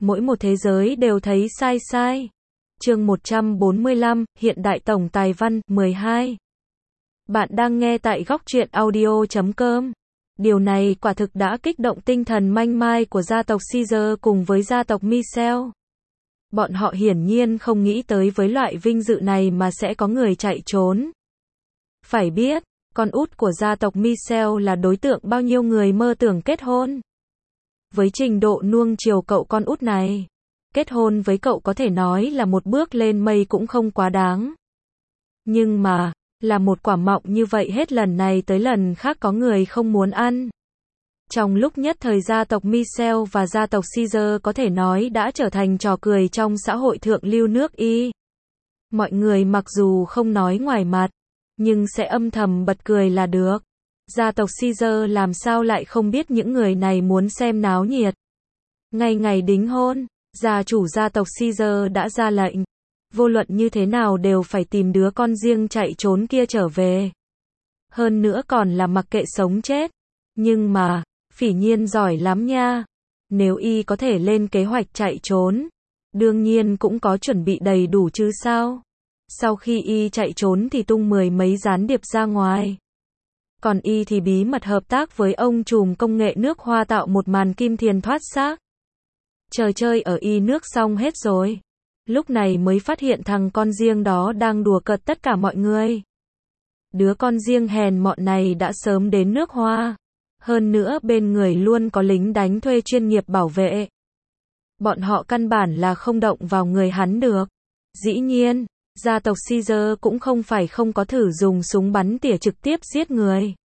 Mỗi một thế giới đều thấy sai sai. Chương 145, Hiện đại tổng tài văn, 12. Bạn đang nghe tại góc truyện audio.com. Điều này quả thực đã kích động tinh thần manh mai của gia tộc Caesar cùng với gia tộc Michel. Bọn họ hiển nhiên không nghĩ tới với loại vinh dự này mà sẽ có người chạy trốn. Phải biết, con út của gia tộc Michel là đối tượng bao nhiêu người mơ tưởng kết hôn. Với trình độ nuông chiều cậu con út này, kết hôn với cậu có thể nói là một bước lên mây cũng không quá đáng. Nhưng mà, là một quả mọng như vậy hết lần này tới lần khác có người không muốn ăn. Trong lúc nhất thời gia tộc Michel và gia tộc Caesar có thể nói đã trở thành trò cười trong xã hội thượng lưu nước Y. Mọi người mặc dù không nói ngoài mặt, nhưng sẽ âm thầm bật cười là được. Gia tộc Caesar làm sao lại không biết những người này muốn xem náo nhiệt. Ngay ngày đính hôn, gia chủ gia tộc Caesar đã ra lệnh. Vô luận như thế nào đều phải tìm đứa con riêng chạy trốn kia trở về. Hơn nữa còn là mặc kệ sống chết. Nhưng mà, Phỉ Nhiên giỏi lắm nha. Nếu y có thể lên kế hoạch chạy trốn, đương nhiên cũng có chuẩn bị đầy đủ chứ sao. Sau khi y chạy trốn thì tung 10 mấy gián điệp ra ngoài. Còn y thì bí mật hợp tác với ông trùm công nghệ nước Hoa tạo một màn kim thiền thoát xác. Chờ chơi ở y nước xong hết rồi. Lúc này mới phát hiện thằng con riêng đó đang đùa cợt tất cả mọi người. Đứa con riêng hèn mọn này đã sớm đến nước Hoa. Hơn nữa bên người luôn có lính đánh thuê chuyên nghiệp bảo vệ. Bọn họ căn bản là không động vào người hắn được. Dĩ nhiên, gia tộc Caesar cũng không phải không có thử dùng súng bắn tỉa trực tiếp giết người.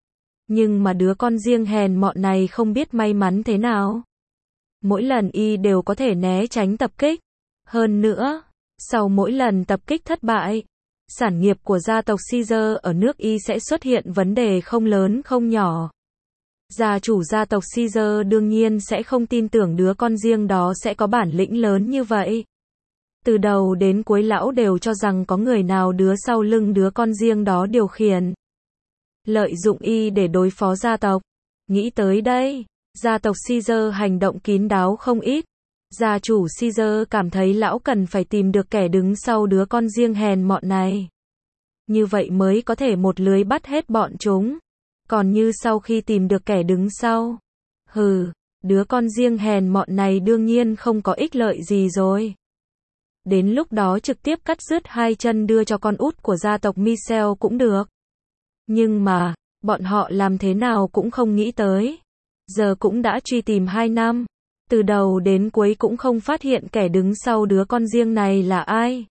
Nhưng mà đứa con riêng hèn mọn này không biết may mắn thế nào. Mỗi lần y đều có thể né tránh tập kích. Hơn nữa, sau mỗi lần tập kích thất bại, sản nghiệp của gia tộc Caesar ở nước Y sẽ xuất hiện vấn đề không lớn không nhỏ. Gia chủ gia tộc Caesar đương nhiên sẽ không tin tưởng đứa con riêng đó sẽ có bản lĩnh lớn như vậy. Từ đầu đến cuối lão đều cho rằng có người nào đứa sau lưng đứa con riêng đó điều khiển. Lợi dụng y để đối phó gia tộc. Nghĩ tới đây, gia tộc Caesar hành động kín đáo không ít. Gia chủ Caesar cảm thấy lão cần phải tìm được kẻ đứng sau đứa con riêng hèn mọn này. Như vậy mới có thể một lưới bắt hết bọn chúng. Còn như sau khi tìm được kẻ đứng sau, đứa con riêng hèn mọn này đương nhiên không có ích lợi gì rồi. Đến lúc đó trực tiếp cắt đứt hai chân đưa cho con út của gia tộc Michel cũng được. Nhưng mà, bọn họ làm thế nào cũng không nghĩ tới. Giờ cũng đã truy tìm 2 năm. Từ đầu đến cuối cũng không phát hiện kẻ đứng sau đứa con riêng này là ai.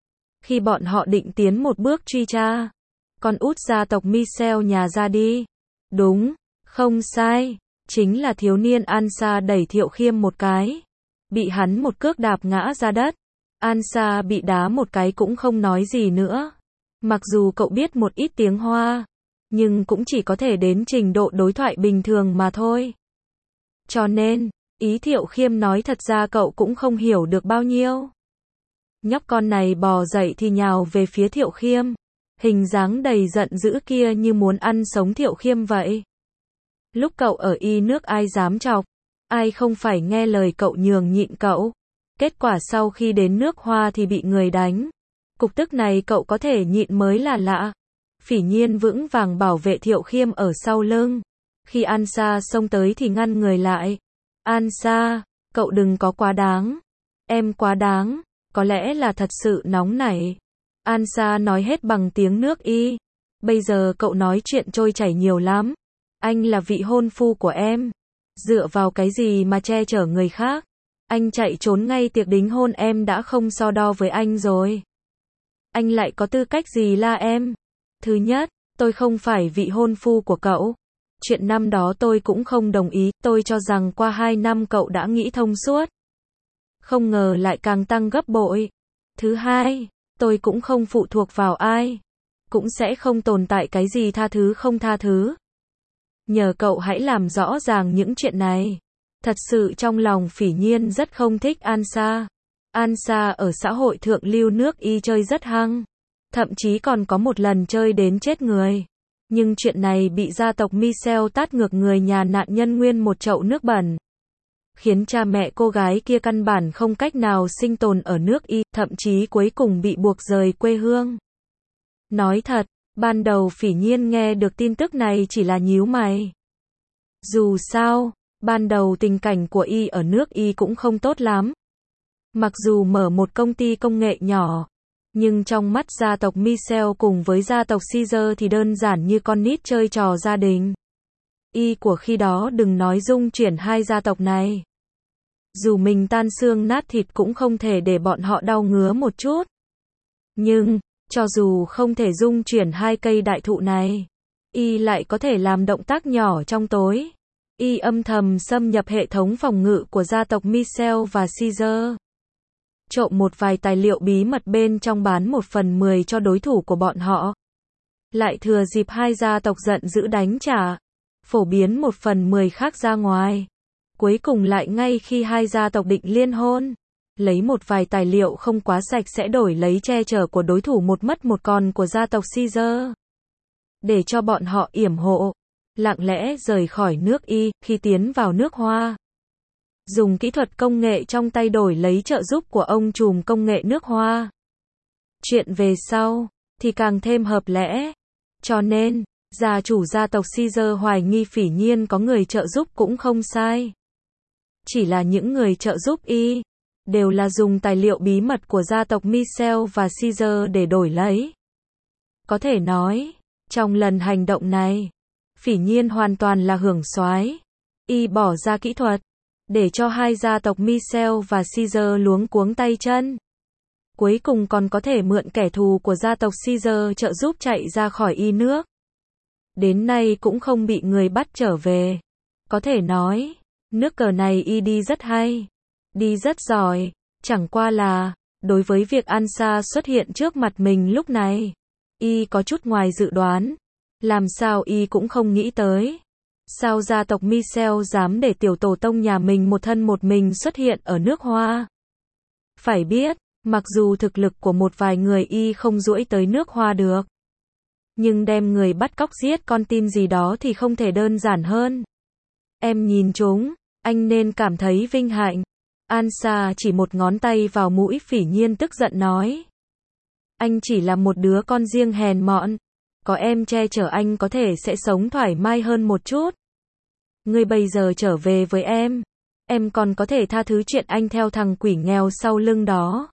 Khi bọn họ định tiến một bước truy tra, con út gia tộc Michel nhà ra đi. Đúng, không sai, chính là thiếu niên Ansa đẩy Thiệu Khiêm một cái. Bị hắn một cước đạp ngã ra đất. Ansa bị đá một cái cũng không nói gì nữa. Mặc dù cậu biết một ít tiếng Hoa, nhưng cũng chỉ có thể đến trình độ đối thoại bình thường mà thôi. Cho nên, ý Thiệu Khiêm nói thật ra cậu cũng không hiểu được bao nhiêu. Nhóc con này bò dậy thì nhào về phía Thiệu Khiêm. Hình dáng đầy giận dữ kia như muốn ăn sống Thiệu Khiêm vậy. Lúc cậu ở Y nước ai dám chọc, ai không phải nghe lời cậu nhường nhịn cậu. Kết quả sau khi đến nước Hoa thì bị người đánh. Cục tức này cậu có thể nhịn mới là lạ. Phỉ Nhiên vững vàng bảo vệ Thiệu Khiêm ở sau lưng. Khi Ansa xông tới thì ngăn người lại. Ansa, cậu đừng có quá đáng. Em quá đáng, có lẽ là thật sự nóng nảy. Ansa nói hết bằng tiếng nước Y. Bây giờ cậu nói chuyện trôi chảy nhiều lắm. Anh là vị hôn phu của em. Dựa vào cái gì mà che chở người khác? Anh chạy trốn ngay tiệc đính hôn em đã không so đo với anh rồi. Anh lại có tư cách gì la em? Thứ nhất, tôi không phải vị hôn phu của cậu. Chuyện năm đó tôi cũng không đồng ý. Tôi cho rằng qua 2 năm cậu đã nghĩ thông suốt. Không ngờ lại càng tăng gấp bội. Thứ hai, tôi cũng không phụ thuộc vào ai. Cũng sẽ không tồn tại cái gì tha thứ không tha thứ. Nhờ cậu hãy làm rõ ràng những chuyện này. Thật sự trong lòng Phỉ Nhiên rất không thích Ansa. Ansa ở xã hội thượng lưu nước Y chơi rất hăng. Thậm chí còn có một lần chơi đến chết người. Nhưng chuyện này bị gia tộc Michel tát ngược người nhà nạn nhân nguyên một chậu nước bẩn. khiến cha mẹ cô gái kia căn bản không cách nào sinh tồn ở nước Y, thậm chí cuối cùng bị buộc rời quê hương. Nói thật, ban đầu Phỉ Nhiên nghe được tin tức này chỉ là nhíu mày. Dù sao, ban đầu tình cảnh của Y ở nước Y cũng không tốt lắm. Mặc dù mở một công ty công nghệ nhỏ, nhưng trong mắt gia tộc Michel cùng với gia tộc Caesar thì đơn giản như con nít chơi trò gia đình. Y của khi đó đừng nói dung chuyển hai gia tộc này. Dù mình tan xương nát thịt cũng không thể để bọn họ đau ngứa một chút. Nhưng, cho dù không thể dung chuyển hai cây đại thụ này, Y lại có thể làm động tác nhỏ trong tối. Y âm thầm xâm nhập hệ thống phòng ngự của gia tộc Michel và Caesar. Trộm một vài tài liệu bí mật bên trong bán 1/10 cho đối thủ của bọn họ. Lại thừa dịp hai gia tộc giận dữ đánh trả, phổ biến 1/10 khác ra ngoài. Cuối cùng lại ngay khi hai gia tộc định liên hôn, lấy một vài tài liệu không quá sạch sẽ đổi lấy che chở của đối thủ một mất một còn của gia tộc Caesar. Để cho bọn họ yểm hộ, lặng lẽ rời khỏi nước Y, khi tiến vào nước Hoa. Dùng kỹ thuật công nghệ trong tay đổi lấy trợ giúp của ông trùm công nghệ nước Hoa. Chuyện về sau, thì càng thêm hợp lẽ. Cho nên, gia chủ gia tộc Caesar hoài nghi Phỉ Nhiên có người trợ giúp cũng không sai. Chỉ là những người trợ giúp Y, đều là dùng tài liệu bí mật của gia tộc Michel và Caesar để đổi lấy. Có thể nói, trong lần hành động này, Phỉ Nhiên hoàn toàn là hưởng soái. Y bỏ ra kỹ thuật, để cho hai gia tộc Michel và Caesar luống cuống tay chân. Cuối cùng còn có thể mượn kẻ thù của gia tộc Caesar trợ giúp chạy ra khỏi Y nước. Đến nay cũng không bị người bắt trở về. Có thể nói, nước cờ này Y đi rất hay, đi rất giỏi, chẳng qua là, đối với việc Ansa xuất hiện trước mặt mình lúc này, Y có chút ngoài dự đoán. Làm sao Y cũng không nghĩ tới. Sao gia tộc Michel dám để tiểu tổ tông nhà mình một thân một mình xuất hiện ở nước Hoa? Phải biết, mặc dù thực lực của một vài người Y không duỗi tới nước Hoa được, nhưng đem người bắt cóc giết con tin gì đó thì không thể đơn giản hơn. Em nhìn chúng, anh nên cảm thấy vinh hạnh. Ansa chỉ một ngón tay vào mũi Phỉ Nhiên tức giận nói. Anh chỉ là một đứa con riêng hèn mọn. Có em che chở anh có thể sẽ sống thoải mái hơn một chút. Ngươi bây giờ trở về với em còn có thể tha thứ chuyện anh theo thằng quỷ nghèo sau lưng đó.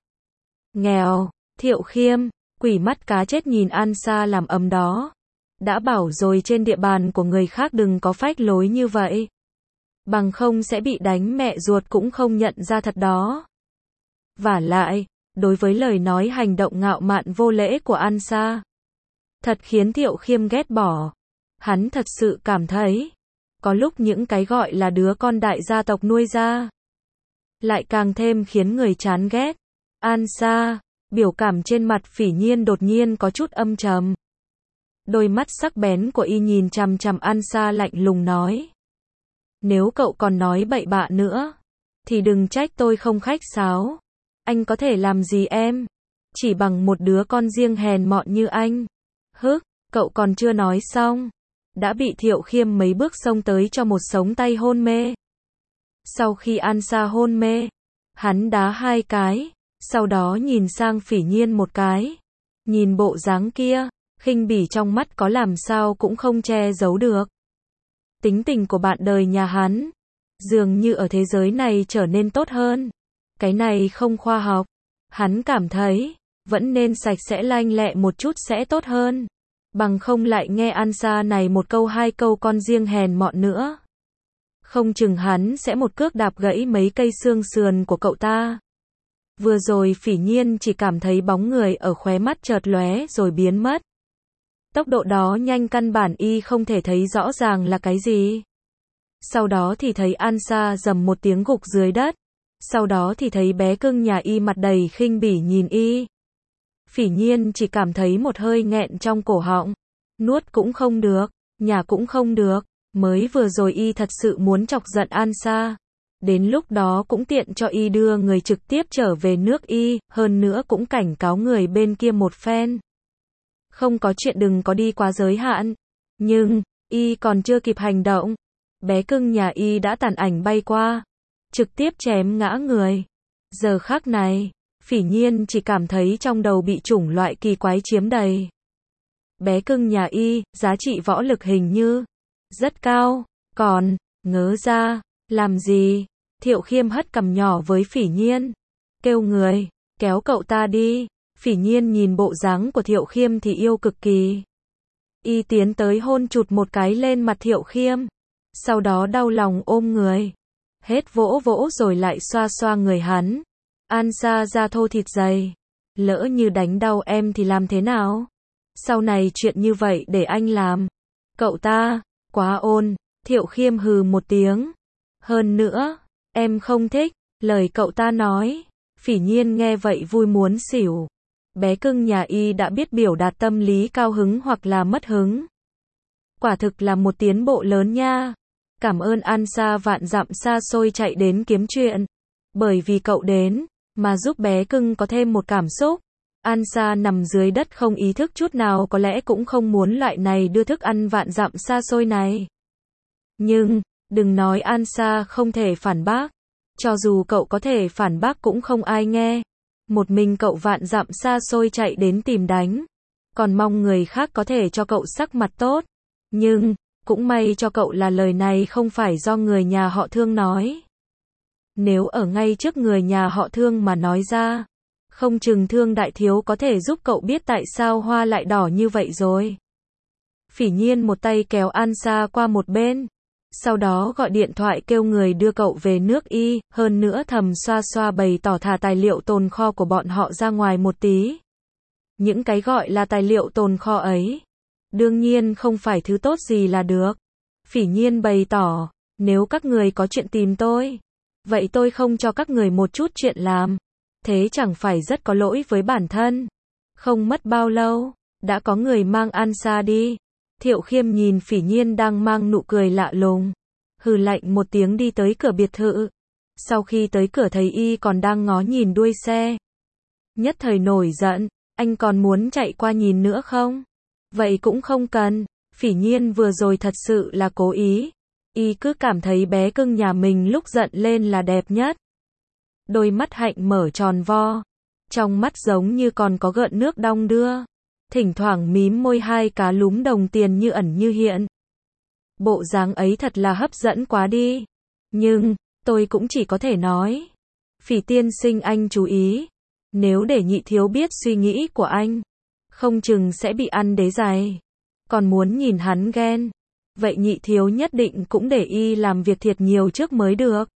Nghèo, Thiệu Khiêm, quỷ mắt cá chết nhìn Ansa làm ầm đó. Đã bảo rồi trên địa bàn của người khác đừng có phách lối như vậy. Bằng không sẽ bị đánh mẹ ruột cũng không nhận ra thật đó. Vả lại, đối với lời nói hành động ngạo mạn vô lễ của Ansa, thật khiến Thiệu Khiêm ghét bỏ. Hắn thật sự cảm thấy, có lúc những cái gọi là đứa con đại gia tộc nuôi ra, lại càng thêm khiến người chán ghét. Ansa, biểu cảm trên mặt Phỉ Nhiên đột nhiên có chút âm trầm. Đôi mắt sắc bén của Y nhìn chằm chằm Ansa lạnh lùng nói. Nếu cậu còn nói bậy bạ nữa, thì đừng trách tôi không khách sáo. Anh có thể làm gì em? Chỉ bằng một đứa con riêng hèn mọn như anh. Hức, cậu còn chưa nói xong. Đã bị Thiệu Khiêm mấy bước xông tới cho một sống tay hôn mê. Sau khi Ansa hôn mê, hắn đá 2 cái, sau đó nhìn sang Phỉ Nhiên một cái. Nhìn bộ dáng kia, khinh bỉ trong mắt có làm sao cũng không che giấu được. Tính tình của bạn đời nhà hắn, dường như ở thế giới này trở nên tốt hơn. Cái này không khoa học. Hắn cảm thấy, vẫn nên sạch sẽ lanh lẹ một chút sẽ tốt hơn. Bằng không lại nghe Ansa này một câu 2 câu con riêng hèn mọn nữa. Không chừng hắn sẽ một cước đạp gãy mấy cây xương sườn của cậu ta. Vừa rồi Phỉ Nhiên chỉ cảm thấy bóng người ở khóe mắt chợt lóe rồi biến mất. Tốc độ đó nhanh căn bản Y không thể thấy rõ ràng là cái gì. Sau đó thì thấy Ansa rầm một tiếng gục dưới đất. Sau đó thì thấy bé cưng nhà Y mặt đầy khinh bỉ nhìn Y. Phỉ Nhiên chỉ cảm thấy một hơi nghẹn trong cổ họng. Nuốt cũng không được, nhả cũng không được. Mới vừa rồi Y thật sự muốn chọc giận Ansa. Đến lúc đó cũng tiện cho Y đưa người trực tiếp trở về nước Y, hơn nữa cũng cảnh cáo người bên kia một phen. Không có chuyện đừng có đi quá giới hạn. Nhưng, Y còn chưa kịp hành động. Bé cưng nhà Y đã tàn ảnh bay qua. trực tiếp chém ngã người. Giờ khắc này, Phỉ Nhiên chỉ cảm thấy trong đầu bị chủng loại kỳ quái chiếm đầy. Bé cưng nhà y, giá trị võ lực hình như rất cao, còn, ngớ ra, làm gì? Thiệu Khiêm hất cằm nhỏ với Phỉ Nhiên, kêu người, kéo cậu ta đi. Phỉ Nhiên nhìn bộ dáng của Thiệu Khiêm thì yêu cực kỳ. Y tiến tới hôn chụt một cái lên mặt Thiệu Khiêm, sau đó đau lòng ôm người, hết vỗ vỗ rồi lại xoa xoa người hắn. An Sa da thô thịt dày, lỡ như đánh đau em thì làm thế nào? Sau này chuyện như vậy để anh làm. Cậu ta, quá ôn. Thiệu Khiêm hừ một tiếng. Hơn nữa, em không thích, lời cậu ta nói. Phỉ Nhiên nghe vậy vui muốn xỉu. Bé cưng nhà y đã biết biểu đạt tâm lý cao hứng hoặc là mất hứng. Quả thực là một tiến bộ lớn nha. Cảm ơn An Sa vạn dặm xa xôi chạy đến kiếm chuyện. Bởi vì cậu đến, mà giúp bé cưng có thêm một cảm xúc. An Sa nằm dưới đất không ý thức chút nào, có lẽ cũng không muốn loại này đưa thức ăn vạn dặm xa xôi này. Nhưng, đừng nói An Sa không thể phản bác. Cho dù cậu có thể phản bác cũng không ai nghe. Một mình cậu vạn dặm xa xôi chạy đến tìm đánh. Còn mong người khác có thể cho cậu sắc mặt tốt. Nhưng, cũng may cho cậu là lời này không phải do người nhà họ Thương nói. Nếu ở ngay trước người nhà họ Thương mà nói ra, không chừng Thương đại thiếu có thể giúp cậu biết tại sao hoa lại đỏ như vậy rồi. Phỉ Nhiên một tay kéo An Sa qua một bên, sau đó gọi điện thoại kêu người đưa cậu về nước y, hơn nữa thầm xoa xoa bày tỏ thả tài liệu tồn kho của bọn họ ra ngoài một tí. Những cái gọi là tài liệu tồn kho ấy, đương nhiên không phải thứ tốt gì là được. Phỉ Nhiên bày tỏ, nếu các người có chuyện tìm tôi, vậy tôi không cho các người một chút chuyện làm. Thế chẳng phải rất có lỗi với bản thân. Không mất bao lâu, đã có người mang An Sa đi. Thiệu Khiêm nhìn Phỉ Nhiên đang mang nụ cười lạ lùng, hừ lạnh một tiếng đi tới cửa biệt thự. Sau khi tới cửa thấy y còn đang ngó nhìn đuôi xe, nhất thời nổi giận, anh còn muốn chạy qua nhìn nữa không? Vậy cũng không cần. Phỉ Nhiên vừa rồi thật sự là cố ý. Y cứ cảm thấy bé cưng nhà mình lúc giận lên là đẹp nhất. Đôi mắt hạnh mở tròn vo, trong mắt giống như còn có gợn nước đong đưa, thỉnh thoảng mím môi hai cá lúm đồng tiền như ẩn như hiện. Bộ dáng ấy thật là hấp dẫn quá đi. Nhưng, tôi cũng chỉ có thể nói, Phỉ tiên sinh anh chú ý, nếu để nhị thiếu biết suy nghĩ của anh, không chừng sẽ bị ăn đế giày. Còn muốn nhìn hắn ghen, vậy nhị thiếu nhất định cũng để y làm việc thiệt nhiều trước mới được.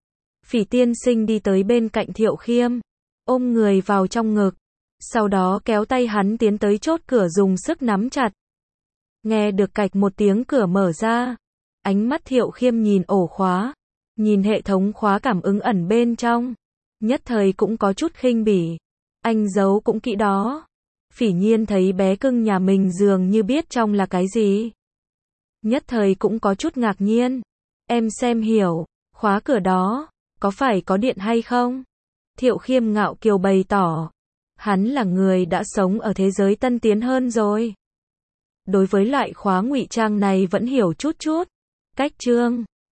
Phỉ tiên sinh đi tới bên cạnh Thiệu Khiêm, ôm người vào trong ngực, sau đó kéo tay hắn tiến tới chốt cửa dùng sức nắm chặt. Nghe được cạch một tiếng cửa mở ra, ánh mắt Thiệu Khiêm nhìn ổ khóa, nhìn hệ thống khóa cảm ứng ẩn bên trong, nhất thời cũng có chút khinh bỉ. Anh giấu cũng kỹ đó. Phỉ Nhiên thấy bé cưng nhà mình dường như biết trong là cái gì, nhất thời cũng có chút ngạc nhiên. Em xem hiểu, khóa cửa đó, có phải có điện hay không? Thiệu Khiêm ngạo kiều bày tỏ, hắn là người đã sống ở thế giới tân tiến hơn rồi. Đối với loại khóa ngụy trang này vẫn hiểu chút chút. Cách chương